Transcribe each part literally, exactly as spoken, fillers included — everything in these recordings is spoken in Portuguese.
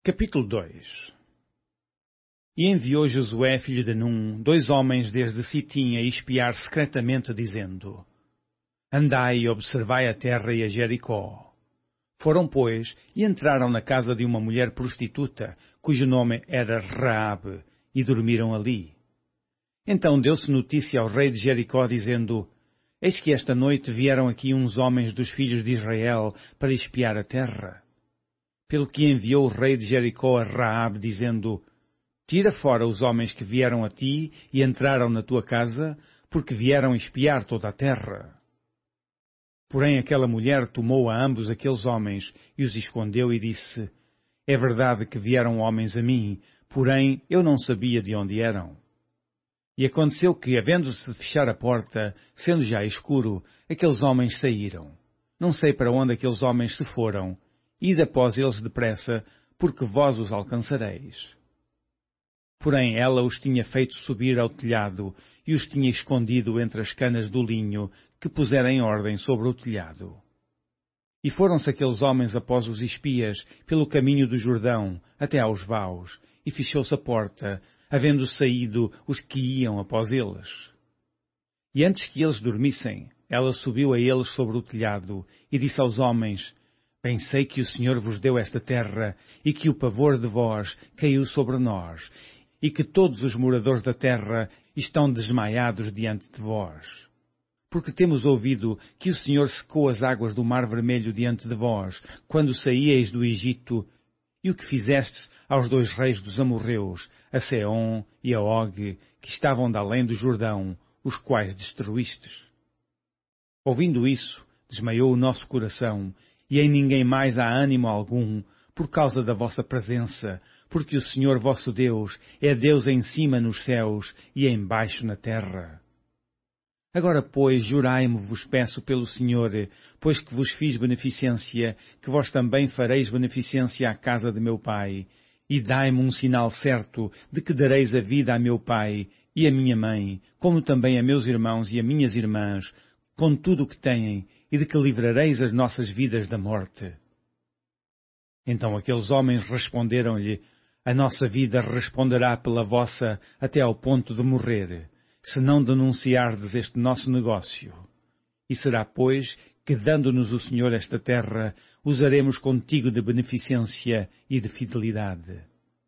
Capítulo dois. E enviou Josué, filho de Num, dois homens desde Sitim a espiar secretamente, dizendo: Andai e observai a terra e a Jericó. Foram, pois, e entraram na casa de uma mulher prostituta, cujo nome era Raabe, e dormiram ali. Então deu-se notícia ao rei de Jericó, dizendo: Eis que esta noite vieram aqui uns homens dos filhos de Israel para espiar a terra. Pelo que enviou o rei de Jericó a Raabe, dizendo: Tira fora os homens que vieram a ti e entraram na tua casa, porque vieram espiar toda a terra. Porém aquela mulher tomou a ambos aqueles homens e os escondeu e disse: É verdade que vieram homens a mim, porém eu não sabia de onde eram. E aconteceu que, havendo-se de fechar a porta, sendo já escuro, aqueles homens saíram. Não sei para onde aqueles homens se foram. Ide após eles depressa, porque vós os alcançareis. Porém ela os tinha feito subir ao telhado e os tinha escondido entre as canas do linho que pusera em ordem sobre o telhado. E foram-se aqueles homens após os espias pelo caminho do Jordão até aos vaus, e fechou-se a porta, havendo saído os que iam após eles. E antes que eles dormissem, ela subiu a eles sobre o telhado e disse aos homens: Bem sei que o Senhor vos deu esta terra, e que o pavor de vós caiu sobre nós, e que todos os moradores da terra estão desmaiados diante de vós. Porque temos ouvido que o Senhor secou as águas do Mar Vermelho diante de vós, quando saíeis do Egito, e o que fizestes aos dois reis dos amorreus, a Seom e a Og, que estavam de além do Jordão, os quais destruístes. Ouvindo isso, desmaiou o nosso coração, e em ninguém mais há ânimo algum, por causa da vossa presença, porque o Senhor vosso Deus é Deus em cima nos céus e embaixo na terra. Agora, pois, jurai-me, vos peço pelo Senhor, pois que vos fiz beneficência, que vós também fareis beneficência à casa de meu pai, e dai-me um sinal certo de que dareis a vida a meu pai e a minha mãe, como também a meus irmãos e a minhas irmãs, com tudo o que têm, e de que livrareis as nossas vidas da morte. Então aqueles homens responderam-lhe: A nossa vida responderá pela vossa até ao ponto de morrer, se não denunciardes este nosso negócio. E será, pois, que, dando-nos o Senhor esta terra, usaremos contigo de beneficência e de fidelidade.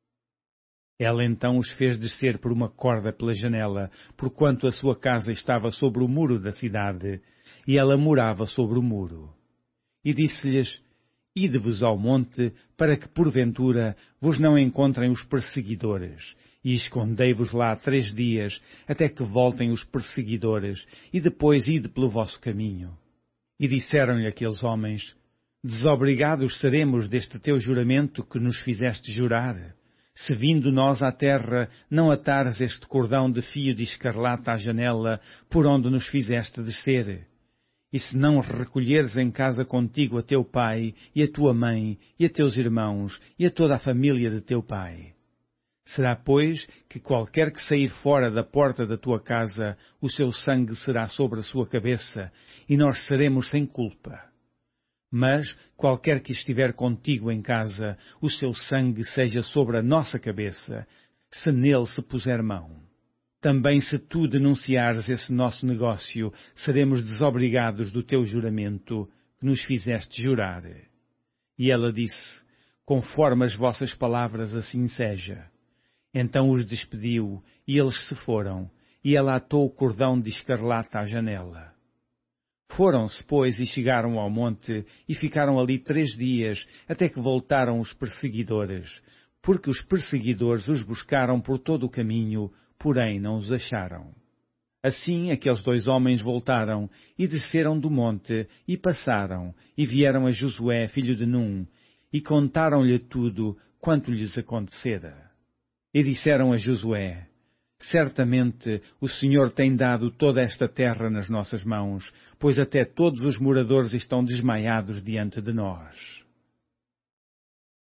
Ela então os fez descer por uma corda pela janela, porquanto a sua casa estava sobre o muro da cidade, e ela morava sobre o muro. E disse-lhes: Ide-vos ao monte, para que, porventura, vos não encontrem os perseguidores, e escondei-vos lá três dias, até que voltem os perseguidores, e depois ide pelo vosso caminho. E disseram-lhe aqueles homens: Desobrigados seremos deste teu juramento que nos fizeste jurar, se vindo nós à terra não atares este cordão de fio de escarlata à janela por onde nos fizeste descer. E se não recolheres em casa contigo a teu pai, e a tua mãe, e a teus irmãos, e a toda a família de teu pai. Será, pois, que qualquer que sair fora da porta da tua casa, o seu sangue será sobre a sua cabeça, e nós seremos sem culpa. Mas, qualquer que estiver contigo em casa, o seu sangue seja sobre a nossa cabeça, se nele se puser mão. Também se tu denunciares esse nosso negócio, seremos desobrigados do teu juramento, que nos fizeste jurar. E ela disse: Conforme as vossas palavras, assim seja. Então os despediu, e eles se foram, e ela atou o cordão de escarlata à janela. Foram-se, pois, e chegaram ao monte, e ficaram ali três dias, até que voltaram os perseguidores, porque os perseguidores os buscaram por todo o caminho, porém não os acharam. Assim aqueles dois homens voltaram, e desceram do monte, e passaram, e vieram a Josué, filho de Num, e contaram-lhe tudo quanto lhes acontecera. E disseram a Josué: Certamente o Senhor tem dado toda esta terra nas nossas mãos, pois até todos os moradores estão desmaiados diante de nós.